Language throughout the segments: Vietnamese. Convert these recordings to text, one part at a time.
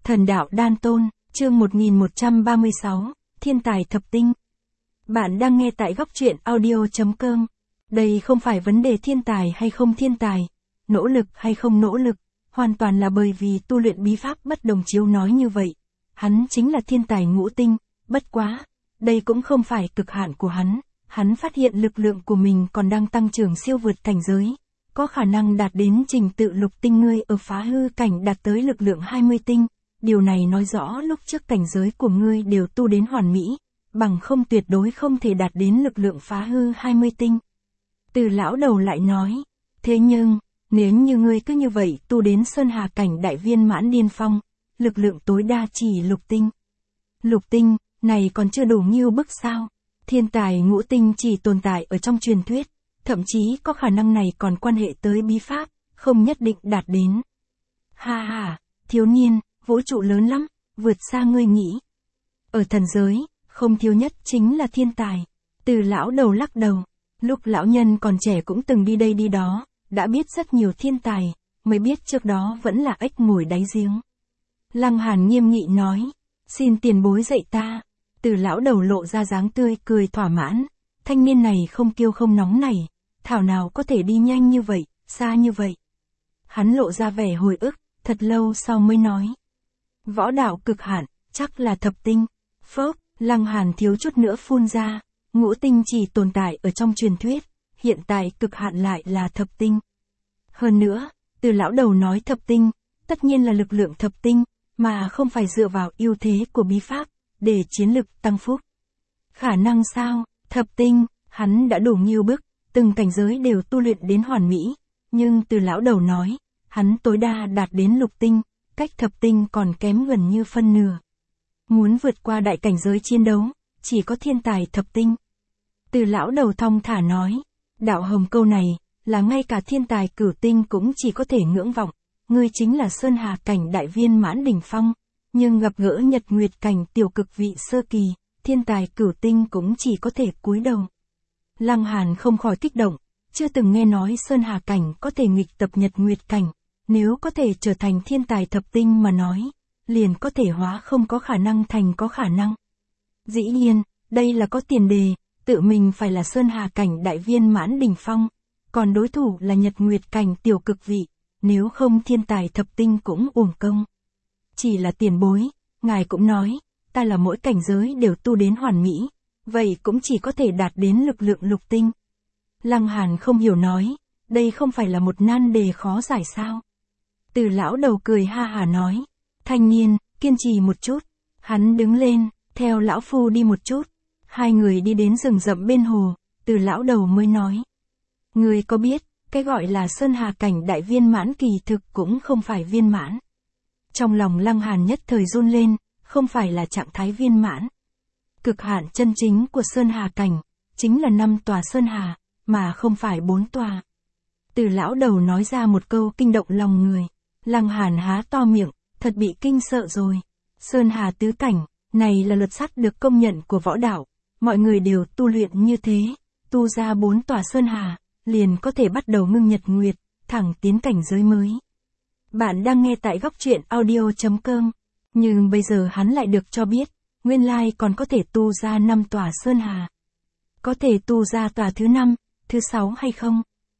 Thần đạo đan tôn, chương 1136, Thiên tài thập tinh. Bạn đang nghe tại góc truyện audio.com. Đây không phải vấn đề thiên tài hay không thiên tài, nỗ lực hay không nỗ lực, hoàn toàn là bởi vì tu luyện bí pháp bất đồng chiếu nói như vậy. Hắn chính là thiên tài ngũ tinh, bất quá, đây cũng không phải cực hạn của hắn phát hiện lực lượng của mình còn đang tăng trưởng siêu vượt cảnh giới. Có khả năng đạt đến trình tự lục tinh, ngươi ở phá hư cảnh đạt tới lực lượng 20 tinh. Điều này nói rõ lúc trước cảnh giới của ngươi đều tu đến hoàn mỹ, bằng không tuyệt đối không thể đạt đến lực lượng phá hư 20 tinh. Từ lão đầu lại nói, thế nhưng, nếu như ngươi cứ như vậy tu đến sơn hà cảnh đại viên mãn điên phong, lực lượng tối đa chỉ lục tinh. Lục tinh, này còn chưa đủ nghiêu bức sao? Thiên tài ngũ tinh chỉ tồn tại ở trong truyền thuyết, thậm chí có khả năng này còn quan hệ tới bí pháp, không nhất định đạt đến. Ha ha, thiếu niên, vũ trụ lớn lắm, vượt xa ngươi nghĩ. Ở thần giới, không thiếu nhất chính là thiên tài. Từ lão đầu lắc đầu, lúc lão nhân còn trẻ cũng từng đi đây đi đó, đã biết rất nhiều thiên tài, mới biết trước đó vẫn là ếch ngồi đáy giếng. Lăng Hàn nghiêm nghị nói, xin tiền bối dạy ta. Từ lão đầu lộ ra dáng tươi cười thỏa mãn, thanh niên này không kiêu không nóng này, thảo nào có thể đi nhanh như vậy, xa như vậy. Hắn lộ ra vẻ hồi ức, thật lâu sau mới nói. Võ đạo cực hạn, chắc là thập tinh. Phốc, Lăng Hàn thiếu chút nữa phun ra, ngũ tinh chỉ tồn tại ở trong truyền thuyết, hiện tại cực hạn lại là thập tinh. Hơn nữa, từ lão đầu nói thập tinh, tất nhiên là lực lượng thập tinh, mà không phải dựa vào ưu thế của bí pháp, để chiến lực tăng phúc. Khả năng sao, thập tinh, hắn đã đủ nghiêu bức, từng cảnh giới đều tu luyện đến hoàn mỹ, nhưng từ lão đầu nói, hắn tối đa đạt đến lục tinh, cách thập tinh còn kém gần như phân nửa. Muốn vượt qua đại cảnh giới chiến đấu, chỉ có thiên tài thập tinh. Từ lão đầu thong thả nói, đạo hồng câu này, là ngay cả thiên tài cửu tinh cũng chỉ có thể ngưỡng vọng, ngươi chính là sơn hà cảnh đại viên mãn đỉnh phong, nhưng gặp gỡ nhật nguyệt cảnh tiểu cực vị sơ kỳ, thiên tài cửu tinh cũng chỉ có thể cúi đầu. Lăng Hàn không khỏi kích động, chưa từng nghe nói sơn hà cảnh có thể nghịch tập nhật nguyệt cảnh, nếu có thể trở thành thiên tài thập tinh mà nói, liền có thể hóa không có khả năng thành có khả năng. Dĩ nhiên, đây là có tiền đề, tự mình phải là sơn hà cảnh đại viên mãn đỉnh phong, còn đối thủ là nhật nguyệt cảnh tiểu cực vị, nếu không thiên tài thập tinh cũng uổng công. Chỉ là tiền bối, ngài cũng nói, ta là mỗi cảnh giới đều tu đến hoàn mỹ, vậy cũng chỉ có thể đạt đến lực lượng lục tinh. Lăng Hàn không hiểu nói, đây không phải là một nan đề khó giải sao? Từ lão đầu cười ha hả nói, thanh niên, kiên trì một chút. Hắn đứng lên, theo lão phu đi một chút. Hai người đi đến rừng rậm bên hồ, từ lão đầu mới nói. Người có biết, cái gọi là sơn hà cảnh đại viên mãn kỳ thực cũng không phải viên mãn. Trong lòng Lăng Hàn nhất thời run lên, không phải là trạng thái viên mãn. Cực hạn chân chính của sơn hà cảnh, chính là 5 tòa sơn hà, mà không phải 4 tòa. Từ lão đầu nói ra một câu kinh động lòng người. Lăng Hàn há to miệng, thật bị kinh sợ rồi. Sơn hà tứ cảnh, này là luật sắt được công nhận của võ đạo. Mọi người đều tu luyện như thế, tu ra 4 tòa sơn hà, liền có thể bắt đầu ngưng nhật nguyệt, thẳng tiến cảnh giới mới. Bạn đang nghe tại góc truyện audio.com, nhưng bây giờ hắn lại được cho biết, nguyên lai còn có thể tu ra 5 tòa sơn hà. Có thể tu ra tòa thứ 5, thứ 6 hay không?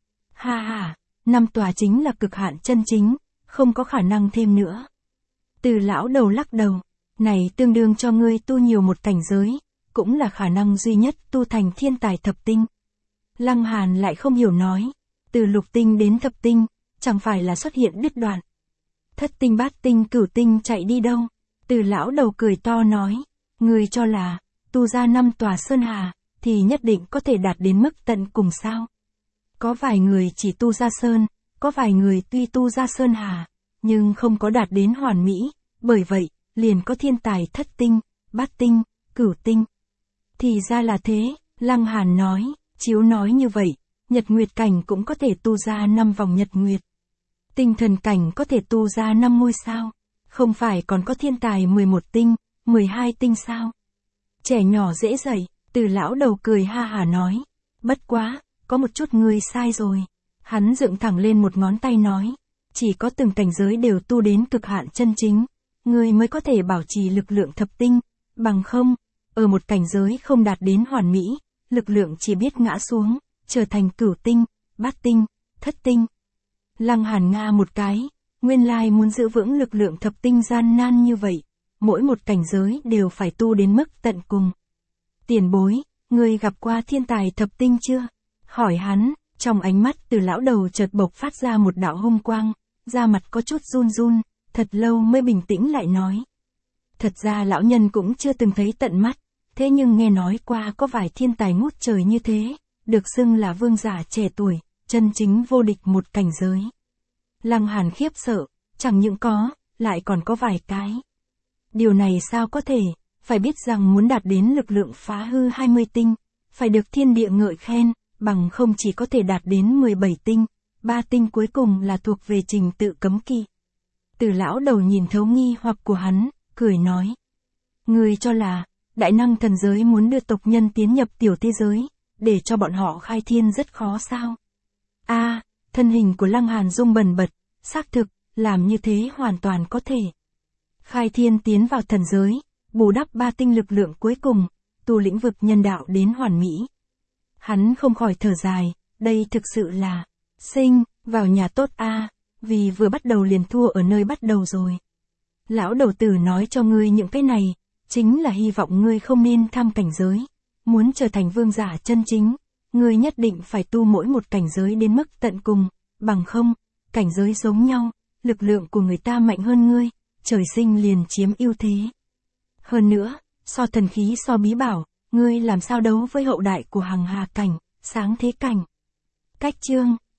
Ha ha, 5 tòa chính là cực hạn chân chính, không có khả năng thêm nữa. Từ lão đầu lắc đầu, này tương đương cho ngươi tu nhiều một cảnh giới, cũng là khả năng duy nhất tu thành thiên tài thập tinh. Lăng Hàn lại không hiểu nói, từ lục tinh đến thập tinh, chẳng phải là xuất hiện đứt đoạn. Thất tinh bát tinh cửu tinh chạy đi đâu? Từ lão đầu cười to nói, ngươi cho là, tu ra 5 tòa sơn hà, thì nhất định có thể đạt đến mức tận cùng sao? Có vài người chỉ tu ra sơn, có vài người tuy tu ra sơn hà, nhưng không có đạt đến hoàn mỹ, bởi vậy, liền có thiên tài thất tinh, bát tinh, cửu tinh. Thì ra là thế, Lăng Hàn nói, chiếu nói như vậy, nhật nguyệt cảnh cũng có thể tu ra 5 vòng nhật nguyệt. Tinh thần cảnh có thể tu ra 5 ngôi sao, không phải còn có thiên tài 11 tinh, 12 tinh sao? Trẻ nhỏ dễ dạy, từ lão đầu cười ha hả nói, bất quá, có một chút ngươi sai rồi. Hắn dựng thẳng lên một ngón tay nói, chỉ có từng cảnh giới đều tu đến cực hạn chân chính, ngươi mới có thể bảo trì lực lượng thập tinh, bằng không, ở một cảnh giới không đạt đến hoàn mỹ, lực lượng chỉ biết ngã xuống, trở thành cửu tinh, bát tinh, thất tinh. Lăng Hàn nga một cái, nguyên lai muốn giữ vững lực lượng thập tinh gian nan như vậy, mỗi một cảnh giới đều phải tu đến mức tận cùng. Tiền bối, ngươi gặp qua thiên tài thập tinh chưa? Hỏi hắn, trong ánh mắt Từ lão đầu chợt bộc phát ra một đạo hung quang, da mặt có chút run run, thật lâu mới bình tĩnh lại nói. Thật ra lão nhân cũng chưa từng thấy tận mắt, thế nhưng nghe nói qua có vài thiên tài ngút trời như thế, được xưng là vương giả trẻ tuổi, chân chính vô địch một cảnh giới. Lăng Hàn khiếp sợ, chẳng những có, lại còn có vài cái. Điều này sao có thể, phải biết rằng muốn đạt đến lực lượng phá hư 20 tinh, phải được thiên địa ngợi khen, bằng không chỉ có thể đạt đến 17 tinh, 3 tinh cuối cùng là thuộc về trình tự cấm kỵ. Từ lão đầu nhìn thấu nghi hoặc của hắn, cười nói. Ngươi cho là, đại năng thần giới muốn đưa tộc nhân tiến nhập tiểu thế giới, để cho bọn họ khai thiên rất khó sao? Thân hình của Lăng Hàn rung bần bật, xác thực, làm như thế hoàn toàn có thể. Khai thiên tiến vào thần giới, bù đắp 3 tinh lực lượng cuối cùng, tu lĩnh vực nhân đạo đến hoàn mỹ. Hắn không khỏi thở dài, đây thực sự là, sinh, vào nhà tốt vì vừa bắt đầu liền thua ở nơi bắt đầu rồi. Lão đầu tử nói cho ngươi những cái này, chính là hy vọng ngươi không nên tham cảnh giới, muốn trở thành vương giả chân chính, ngươi nhất định phải tu mỗi một cảnh giới đến mức tận cùng, bằng không, cảnh giới giống nhau, lực lượng của người ta mạnh hơn ngươi, trời sinh liền chiếm ưu thế. Hơn nữa, so thần khí so bí bảo, ngươi làm sao đấu với hậu đại của Hằng Hà cảnh, Sáng Thế cảnh. Cách chương